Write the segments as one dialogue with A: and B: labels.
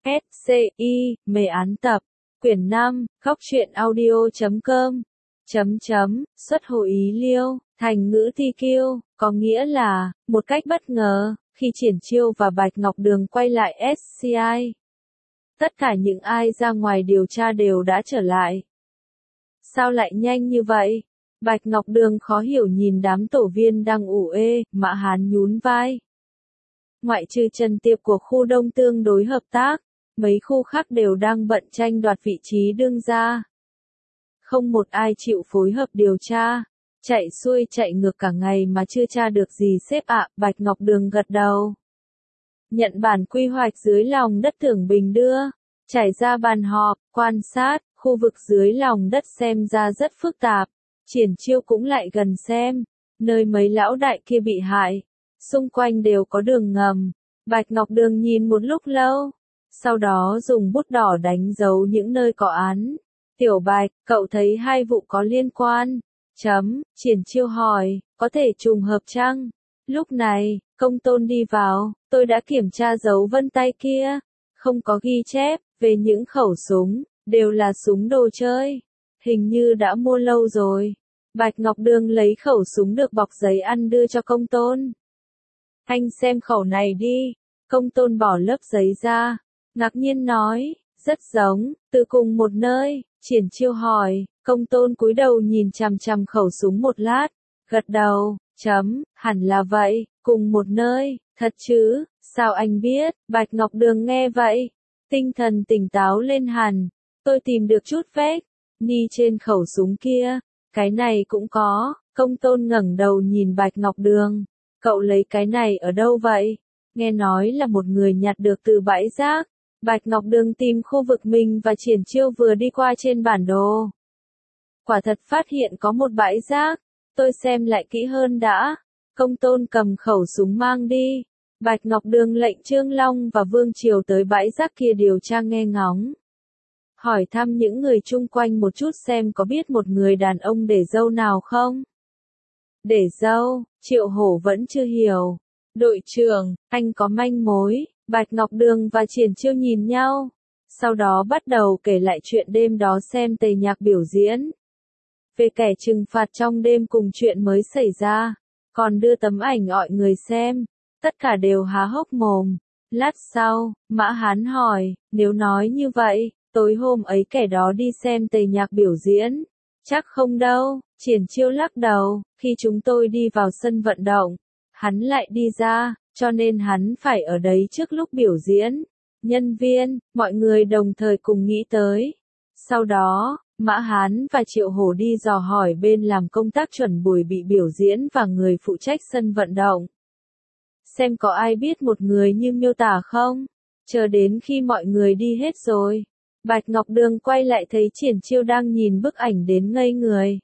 A: SCI, mê án tập, quyển 5, góc truyện audio.com, xuất hồ ý liêu, thành ngữ thi kiêu, có nghĩa là, một cách bất ngờ, khi Triển Chiêu và Bạch Ngọc Đường quay lại SCI. Tất cả những ai ra ngoài điều tra đều đã trở lại. Sao lại nhanh như vậy? Bạch Ngọc Đường khó hiểu nhìn đám tổ viên đang ủ ê, Mã Hán nhún vai. Ngoại trừ Trần Tiệp của khu Đông tương đối hợp tác, mấy khu khác đều đang bận tranh đoạt vị trí đương gia. Không một ai chịu phối hợp điều tra, chạy xuôi chạy ngược cả ngày mà chưa tra được gì sếp ạ. Bạch Ngọc Đường gật đầu. Nhận bản quy hoạch dưới lòng đất Tưởng Bình đưa, trải ra bàn họp, quan sát, khu vực dưới lòng đất xem ra rất phức tạp. Triển Chiêu cũng lại gần xem, nơi mấy lão đại kia bị hại, xung quanh đều có đường ngầm. Bạch Ngọc Đường nhìn một lúc lâu, sau đó dùng bút đỏ đánh dấu những nơi có án. Tiểu Bạch, cậu thấy hai vụ có liên quan? Triển Chiêu hỏi, có thể trùng hợp chăng? Lúc này, Công Tôn đi vào, tôi đã kiểm tra dấu vân tay kia, không có ghi chép về những khẩu súng, đều là súng đồ chơi. Hình như đã mua lâu rồi. Bạch Ngọc Đường lấy khẩu súng được bọc giấy ăn đưa cho Công Tôn. Anh xem khẩu này đi. Công Tôn bỏ lớp giấy ra, ngạc nhiên nói, rất giống, từ cùng một nơi. Triển Chiêu hỏi, Công Tôn cúi đầu nhìn chằm chằm khẩu súng một lát, gật đầu, hẳn là vậy, cùng một nơi, thật chứ, sao anh biết? Bạch Ngọc Đường nghe vậy, tinh thần tỉnh táo lên hẳn, tôi tìm được chút vết ni trên khẩu súng kia, cái này cũng có. Công Tôn ngẩng đầu nhìn Bạch Ngọc Đường, cậu lấy cái này ở đâu vậy? Nghe nói là một người nhặt được từ bãi rác. Bạch Ngọc Đường tìm khu vực mình và Triển Chiêu vừa đi qua trên bản đồ. Quả thật phát hiện có một bãi rác, tôi xem lại kỹ hơn đã. Công Tôn cầm khẩu súng mang đi. Bạch Ngọc Đường lệnh Trương Long và Vương Triều tới bãi rác kia điều tra nghe ngóng. Hỏi thăm những người chung quanh một chút xem có biết một người đàn ông để dâu nào không? Để dâu, Triệu Hổ vẫn chưa hiểu. Đội trưởng, anh có manh mối. Bạch Ngọc Đường và Triển Chiêu nhìn nhau, sau đó bắt đầu kể lại chuyện đêm đó xem Tề Nhạc biểu diễn. Về kẻ trừng phạt trong đêm cùng chuyện mới xảy ra, còn đưa tấm ảnh gọi người xem, tất cả đều há hốc mồm. Lát sau, Mã Hán hỏi, nếu nói như vậy, tối hôm ấy kẻ đó đi xem Tề Nhạc biểu diễn? Chắc không đâu. Triển Chiêu lắc đầu, khi chúng tôi đi vào sân vận động, hắn lại đi ra, cho nên hắn phải ở đấy trước lúc biểu diễn. Nhân viên, mọi người đồng thời cùng nghĩ tới. Sau đó, Mã Hán và Triệu Hổ đi dò hỏi bên làm công tác chuẩn buổi bị biểu diễn và người phụ trách sân vận động. Xem có ai biết một người như miêu tả không? Chờ đến khi mọi người đi hết rồi, Bạch Ngọc Đường quay lại thấy Triển Chiêu đang nhìn bức ảnh đến ngây người.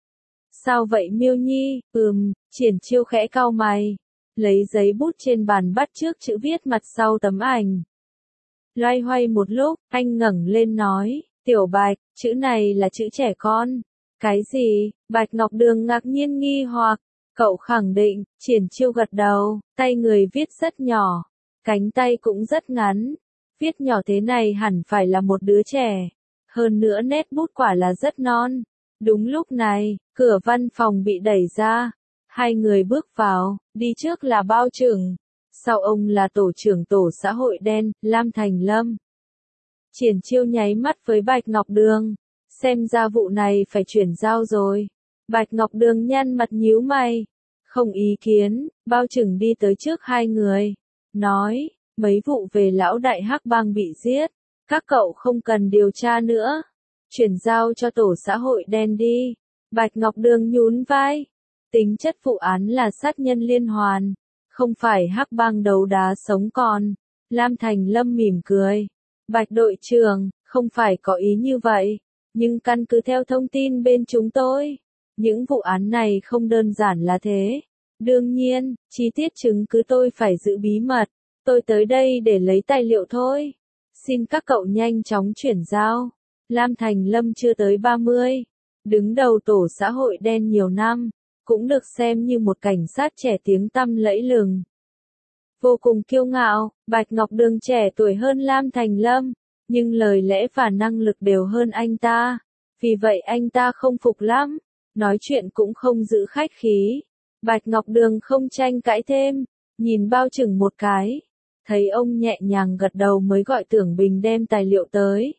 A: Sao vậy Miêu Nhi? Triển Chiêu khẽ cau mày, lấy giấy bút trên bàn bắt chước chữ viết mặt sau tấm ảnh. Loay hoay một lúc, anh ngẩng lên nói, Tiểu Bạch, chữ này là chữ trẻ con. Cái gì? Bạch Ngọc Đường ngạc nhiên nghi hoặc. Cậu khẳng định. Triển Chiêu gật đầu, tay người viết rất nhỏ, cánh tay cũng rất ngắn. Viết nhỏ thế này hẳn phải là một đứa trẻ. Hơn nữa nét bút quả là rất non. Đúng lúc này, cửa văn phòng bị đẩy ra. Hai người bước vào, đi trước là Bao Trừng, sau ông là tổ trưởng tổ xã hội đen, Lam Thành Lâm. Triển Chiêu nháy mắt với Bạch Ngọc Đường, xem ra vụ này phải chuyển giao rồi. Bạch Ngọc Đường nhăn mặt nhíu mày, không ý kiến. Bao Trừng đi tới trước hai người, nói, mấy vụ về lão đại Hắc Bang bị giết, các cậu không cần điều tra nữa, chuyển giao cho tổ xã hội đen đi. Bạch Ngọc Đường nhún vai. Tính chất vụ án là sát nhân liên hoàn, không phải Hắc Bang đấu đá sống còn. Lam Thành Lâm mỉm cười. Bạch đội trưởng, không phải có ý như vậy, nhưng căn cứ theo thông tin bên chúng tôi, những vụ án này không đơn giản là thế. Đương nhiên, chi tiết chứng cứ tôi phải giữ bí mật, tôi tới đây để lấy tài liệu thôi. Xin các cậu nhanh chóng chuyển giao. Lam Thành Lâm chưa tới 30, đứng đầu tổ xã hội đen nhiều năm, cũng được xem như một cảnh sát trẻ tiếng tăm lẫy lừng. vô cùng kiêu ngạo. Bạch Ngọc Đường trẻ tuổi hơn Lam Thành Lâm, nhưng lời lẽ và năng lực đều hơn anh ta. Vì vậy anh ta không phục lắm, nói chuyện cũng không giữ khách khí. Bạch Ngọc Đường không tranh cãi thêm, nhìn Bao Chừng một cái, thấy ông nhẹ nhàng gật đầu mới gọi Tưởng Bình đem tài liệu tới.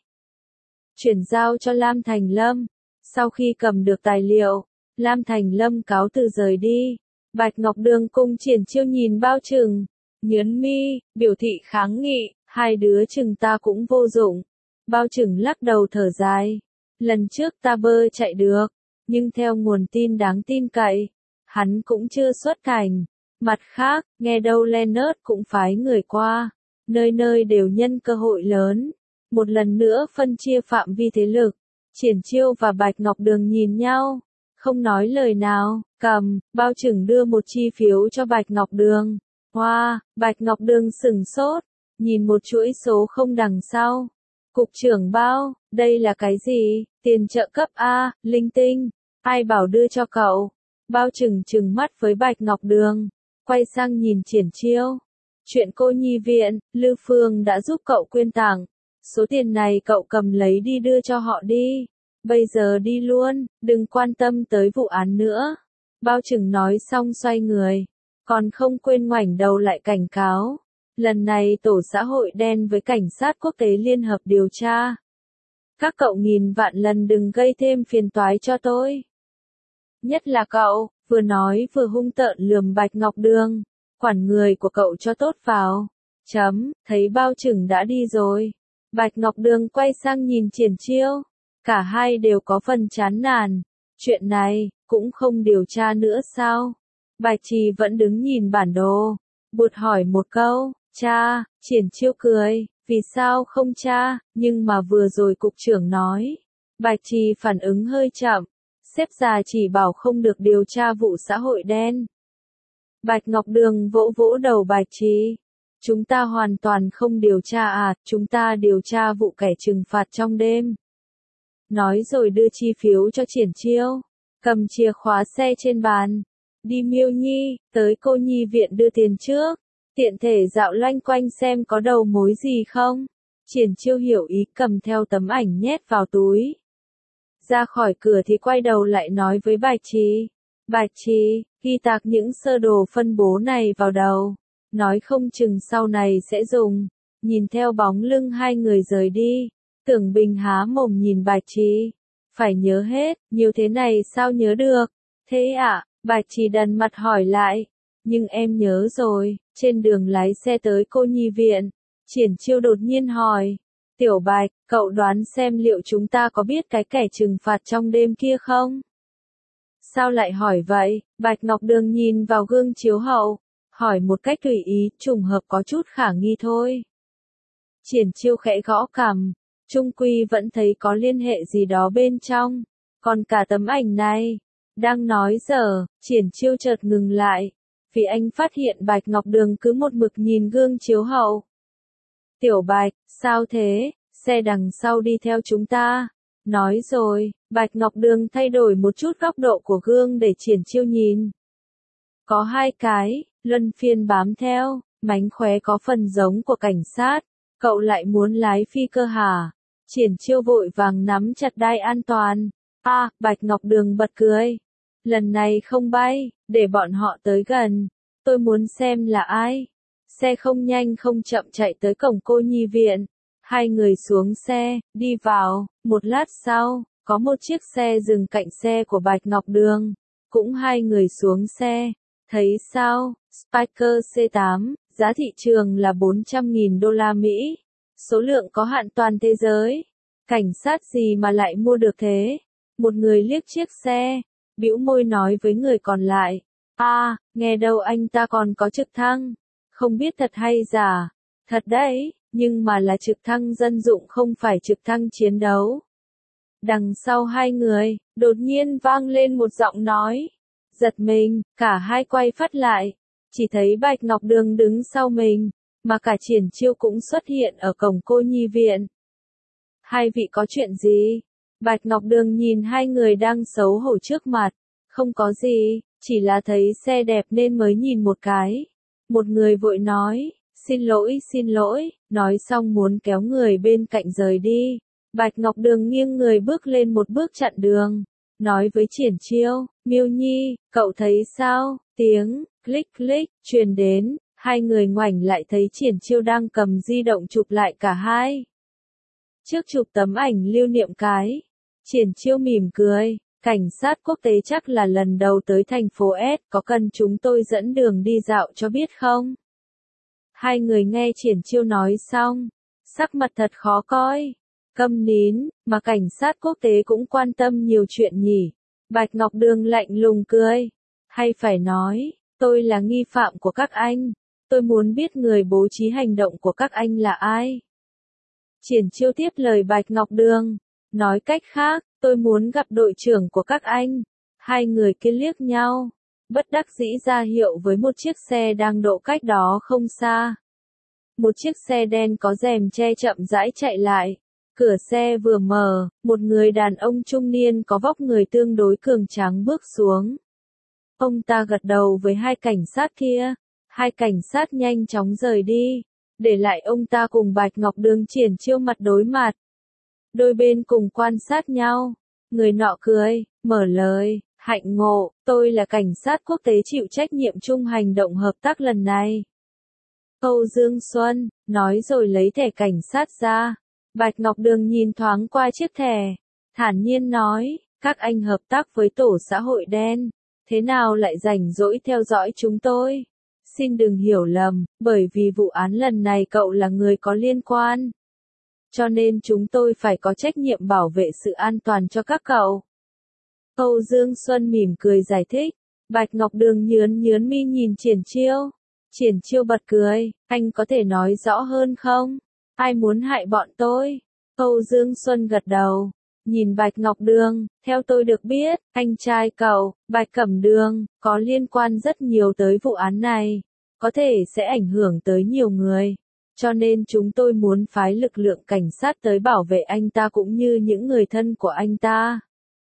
A: Chuyển giao cho Lam Thành Lâm. Sau khi cầm được tài liệu, Lam Thành Lâm cáo từ rời đi. Bạch Ngọc Đường cùng Triển Chiêu nhìn Bao Chừng, nhớn mi, biểu thị kháng nghị, hai đứa chừng ta cũng vô dụng. Bao Chừng lắc đầu thở dài. Lần trước ta bơ chạy được, nhưng theo nguồn tin đáng tin cậy, hắn cũng chưa xuất cảnh. Mặt khác, nghe đâu Leonard cũng phái người qua, nơi nơi đều nhân cơ hội lớn. Một lần nữa phân chia phạm vi thế lực, Triển Chiêu và Bạch Ngọc Đường nhìn nhau, không nói lời nào, Bao Chừng đưa một chi phiếu cho Bạch Ngọc Đường. Wow, Bạch Ngọc Đường sửng sốt, nhìn một chuỗi số không đằng sau. Cục trưởng Bao, đây là cái gì? Tiền trợ cấp A, linh tinh, ai bảo đưa cho cậu? Bao Chừng trừng mắt với Bạch Ngọc Đường, quay sang nhìn Triển Chiêu. Chuyện cô nhi viện, Lư Phương đã giúp cậu quyên tặng. Số tiền này cậu cầm lấy đi đưa cho họ đi. Bây giờ đi luôn, đừng quan tâm tới vụ án nữa. Bao Chừng nói xong xoay người, còn không quên ngoảnh đầu lại cảnh cáo. Lần này tổ xã hội đen với cảnh sát quốc tế liên hợp điều tra. Các cậu nghìn vạn lần đừng gây thêm phiền toái cho tôi. Nhất là cậu, vừa nói vừa hung tợn lườm Bạch Ngọc Đường. Quản người của cậu cho tốt vào. Thấy Bao Chừng đã đi rồi. Bạch Ngọc Đường quay sang nhìn Triển Chiêu. Cả hai đều có phần chán nản. Chuyện này, cũng không điều tra nữa sao? Bạch Trì vẫn đứng nhìn bản đồ. Bụt hỏi một câu, cha, Triển Chiêu cười, vì sao không cha, nhưng mà vừa rồi cục trưởng nói. Bạch Trì phản ứng hơi chậm, sếp già chỉ bảo không được điều tra vụ xã hội đen. Bạch Ngọc Đường vỗ vỗ đầu Bạch Trì. Chúng ta hoàn toàn không điều tra à, chúng ta điều tra vụ kẻ trừng phạt trong đêm. Nói rồi đưa chi phiếu cho Triển Chiêu, cầm chìa khóa xe trên bàn. Đi Miêu Nhi, tới cô nhi viện đưa tiền trước, tiện thể dạo loanh quanh xem có đầu mối gì không. Triển Chiêu hiểu ý cầm theo tấm ảnh nhét vào túi. Ra khỏi cửa thì quay đầu lại nói với Bạch Trì. Bạch Trì, ghi tạc những sơ đồ phân bố này vào đầu. Nói không chừng sau này sẽ dùng. Nhìn theo bóng lưng hai người rời đi. Tưởng Bình há mồm nhìn Bạch Trì. Phải nhớ hết, nhiều thế này sao nhớ được? Thế ạ, Bạch Trì đần mặt hỏi lại. Nhưng em nhớ rồi, trên đường lái xe tới cô nhi viện. Triển Chiêu đột nhiên hỏi. Tiểu Bạch, cậu đoán xem liệu chúng ta có biết cái kẻ trừng phạt trong đêm kia không? Sao lại hỏi vậy? Bạch Ngọc Đường nhìn vào gương chiếu hậu. Hỏi một cách tùy ý, trùng hợp có chút khả nghi thôi. Triển Chiêu khẽ gõ cằm. Trung quy vẫn thấy có liên hệ gì đó bên trong. Còn cả tấm ảnh này. Đang nói dở, Triển Chiêu chợt ngừng lại. Vì anh phát hiện Bạch Ngọc Đường cứ một mực nhìn gương chiếu hậu. Tiểu Bạch, sao thế? Xe đằng sau đi theo chúng ta. Nói rồi, Bạch Ngọc Đường thay đổi một chút góc độ của gương để Triển Chiêu nhìn. Có hai cái, luân phiên bám theo, mánh khóe có phần giống của cảnh sát. Cậu lại muốn lái phi cơ hả? Triển Chiêu vội vàng nắm chặt đai an toàn. Bạch Ngọc Đường bật cười. Lần này không bay, để bọn họ tới gần. Tôi muốn xem là ai. Xe không nhanh không chậm chạy tới cổng cô nhi viện. Hai người xuống xe, đi vào. Một lát sau, có một chiếc xe dừng cạnh xe của Bạch Ngọc Đường. Cũng hai người xuống xe. Thấy sao? Spiker C8, giá thị trường là 400.000 đô la Mỹ. Số lượng có hạn toàn thế giới. Cảnh sát gì mà lại mua được thế? Một người liếc chiếc xe, bĩu môi nói với người còn lại. Nghe đâu anh ta còn có trực thăng. Không biết thật hay giả. Thật đấy, nhưng mà là trực thăng dân dụng không phải trực thăng chiến đấu. Đằng sau hai người, đột nhiên vang lên một giọng nói. Giật mình, cả hai quay phát lại. Chỉ thấy Bạch Ngọc Đường đứng sau mình, mà cả Triển Chiêu cũng xuất hiện ở cổng cô nhi viện. Hai vị có chuyện gì? Bạch Ngọc Đường nhìn hai người đang xấu hổ trước mặt. Không có gì, chỉ là thấy xe đẹp nên mới nhìn một cái. Một người vội nói, xin lỗi, nói xong muốn kéo người bên cạnh rời đi. Bạch Ngọc Đường nghiêng người bước lên một bước chặn đường, nói với Triển Chiêu, Miêu Nhi, cậu thấy sao? Tiếng click click truyền đến, hai người ngoảnh lại thấy Triển Chiêu đang cầm di động chụp lại cả hai. Trước chụp tấm ảnh lưu niệm cái, Triển Chiêu mỉm cười, cảnh sát quốc tế chắc là lần đầu tới thành phố S, có cần chúng tôi dẫn đường đi dạo cho biết không? Hai người nghe Triển Chiêu nói xong, sắc mặt thật khó coi. Câm nín, mà cảnh sát quốc tế cũng quan tâm nhiều chuyện nhỉ. Bạch Ngọc Đường lạnh lùng cười. Hay phải nói, tôi là nghi phạm của các anh. Tôi muốn biết người bố trí hành động của các anh là ai. Triển Chiêu tiếp lời Bạch Ngọc Đường. Nói cách khác, tôi muốn gặp đội trưởng của các anh. Hai người kia liếc nhau. Bất đắc dĩ ra hiệu với một chiếc xe đang đỗ cách đó không xa. Một chiếc xe đen có rèm che chậm rãi chạy lại. Cửa xe vừa mở, một người đàn ông trung niên có vóc người tương đối cường tráng bước xuống. Ông ta gật đầu với hai cảnh sát kia. Hai cảnh sát nhanh chóng rời đi, để lại ông ta cùng Bạch Ngọc Đường Triển Chiêu mặt đối mặt. Đôi bên cùng quan sát nhau. Người nọ cười, mở lời, hạnh ngộ, tôi là cảnh sát quốc tế chịu trách nhiệm chung hành động hợp tác lần này. Âu Dương Xuân, nói rồi lấy thẻ cảnh sát ra. Bạch Ngọc Đường nhìn thoáng qua chiếc thẻ, thản nhiên nói, các anh hợp tác với tổ xã hội đen, thế nào lại rảnh rỗi theo dõi chúng tôi? Xin đừng hiểu lầm, bởi vì vụ án lần này cậu là người có liên quan. Cho nên chúng tôi phải có trách nhiệm bảo vệ sự an toàn cho các cậu. Âu Dương Xuân mỉm cười giải thích. Bạch Ngọc Đường nhớn mi nhìn Triển Chiêu. Triển Chiêu bật cười, anh có thể nói rõ hơn không? Ai muốn hại bọn tôi? Âu Dương Xuân gật đầu. Nhìn Bạch Ngọc Đường, theo tôi được biết, anh trai cậu, Bạch Cẩm Đường, có liên quan rất nhiều tới vụ án này. Có thể sẽ ảnh hưởng tới nhiều người. Cho nên chúng tôi muốn phái lực lượng cảnh sát tới bảo vệ anh ta cũng như những người thân của anh ta.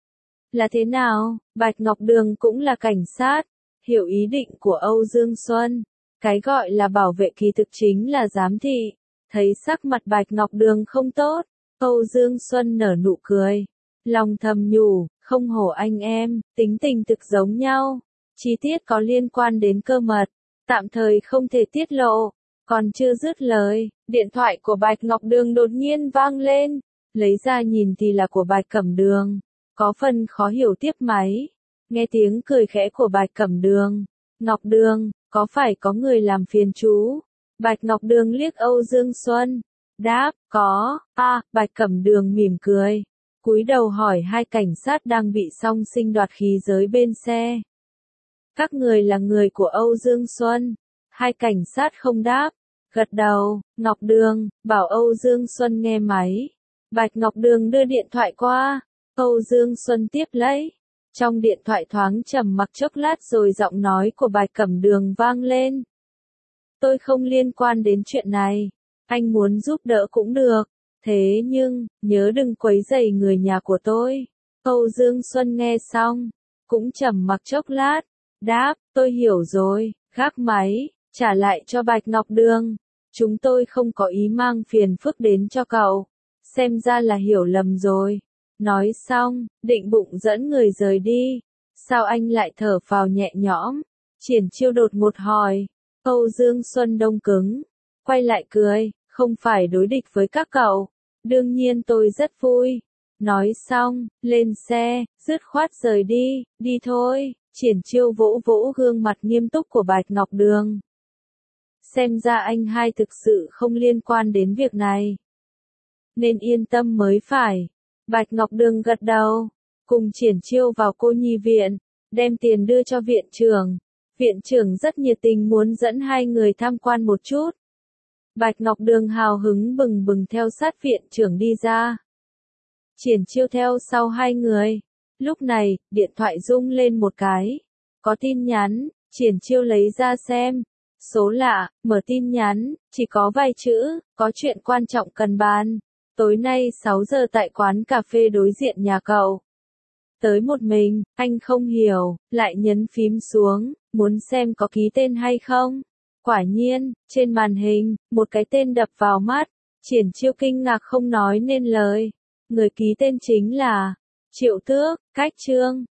A: Là thế nào? Bạch Ngọc Đường cũng là cảnh sát. Hiểu ý định của Âu Dương Xuân. Cái gọi là bảo vệ kỳ thực chính là giám thị. Thấy sắc mặt Bạch Ngọc Đường không tốt, Âu Dương Xuân nở nụ cười. Lòng thầm nhủ, không hổ anh em, tính tình thực giống nhau. Chi tiết có liên quan đến cơ mật, tạm thời không thể tiết lộ. Còn chưa dứt lời, điện thoại của Bạch Ngọc Đường đột nhiên vang lên. Lấy ra nhìn thì là của Bạch Cẩm Đường. Có phần khó hiểu tiếp máy. Nghe tiếng cười khẽ của Bạch Cẩm Đường. Ngọc Đường, có phải có người làm phiền chú? Bạch Ngọc Đường liếc Âu Dương Xuân. Đáp, có. Bạch Cẩm Đường mỉm cười. Cúi đầu hỏi hai cảnh sát đang bị song sinh đoạt khí giới bên xe. Các người là người của Âu Dương Xuân. Hai cảnh sát không đáp. Gật đầu, Ngọc Đường, bảo Âu Dương Xuân nghe máy. Bạch Ngọc Đường đưa điện thoại qua. Âu Dương Xuân tiếp lấy. Trong điện thoại thoáng trầm mặc chốc lát rồi giọng nói của Bạch Cẩm Đường vang lên. Tôi không liên quan đến chuyện này. Anh muốn giúp đỡ cũng được. Thế nhưng, nhớ đừng quấy rầy người nhà của tôi. Âu Dương Xuân nghe xong, cũng trầm mặc chốc lát. Đáp, tôi hiểu rồi, gác máy, trả lại cho Bạch Ngọc Đường. Chúng tôi không có ý mang phiền phức đến cho cậu. Xem ra là hiểu lầm rồi. Nói xong, định bụng dẫn người rời đi. Sao anh lại thở phào nhẹ nhõm? Triển Chiêu đột ngột hỏi. Âu Dương Xuân đông cứng. Quay lại cười, không phải đối địch với các cậu. Đương nhiên tôi rất vui. Nói xong, lên xe, dứt khoát rời đi, đi thôi. Triển Chiêu vỗ vỗ gương mặt nghiêm túc của Bạch Ngọc Đường. Xem ra anh hai thực sự không liên quan đến việc này. Nên yên tâm mới phải. Bạch Ngọc Đường gật đầu. Cùng Triển Chiêu vào cô nhi viện. Đem tiền đưa cho viện trưởng. Viện trưởng rất nhiệt tình muốn dẫn hai người tham quan một chút. Bạch Ngọc Đường hào hứng bừng bừng theo sát viện trưởng đi ra. Triển Chiêu theo sau hai người. Lúc này, điện thoại rung lên một cái. Có tin nhắn, Triển Chiêu lấy ra xem. Số lạ, mở tin nhắn, chỉ có vài chữ, có chuyện quan trọng cần bàn. Tối nay 6 giờ tại quán cà phê đối diện nhà cậu. Tới một mình, anh không hiểu, lại nhấn phím xuống, muốn xem có ký tên hay không. Quả nhiên, trên màn hình, một cái tên đập vào mắt. Triển Chiêu kinh ngạc không nói nên lời. Người ký tên chính là Triệu Tước, cách Trương.